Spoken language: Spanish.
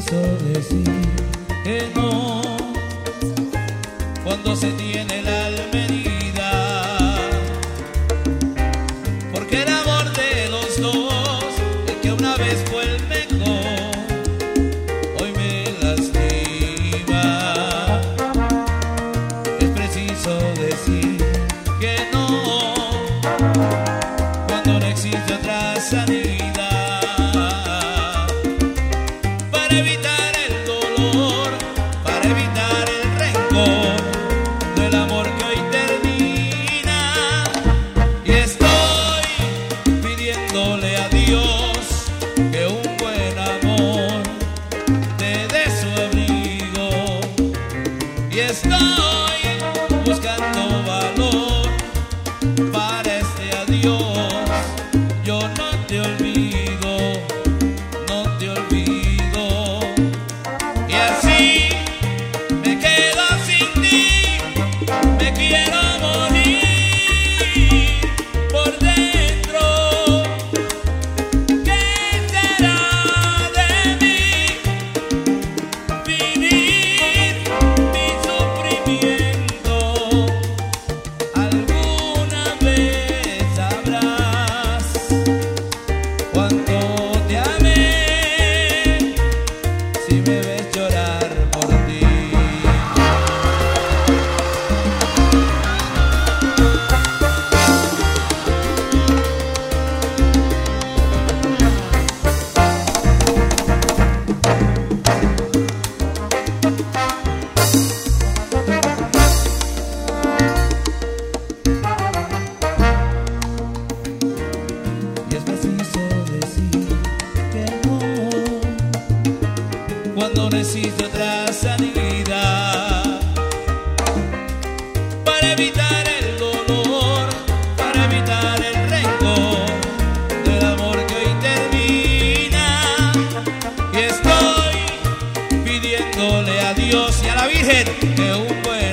preciso decir que no cuando se tiene el alma herida, porque el amor de los dos, el que una vez fue el mejor, hoy me lastima. Es preciso decir que no cuando no existe otra salida, para evitar el dolor, para evitar el rencor del amor que hoy termina. Y estoy pidiéndole a Dios que un buen amor te dé su abrigo. Y estoy buscando valor para este adiós. Yo no te olvido, no te olvido. Y así me quedo sin ti, me quiero morir por dentro. ¿Qué será de mí? Vivir mi sufrimiento. Alguna vez sabrás cuánto te amé si me ves llorar por ti. Y es preciso decir que no cuando necesito otra salida, para evitar el dolor, para evitar el rencor del amor que hoy termina. Y estoy pidiéndole a Dios y a la Virgen que un buen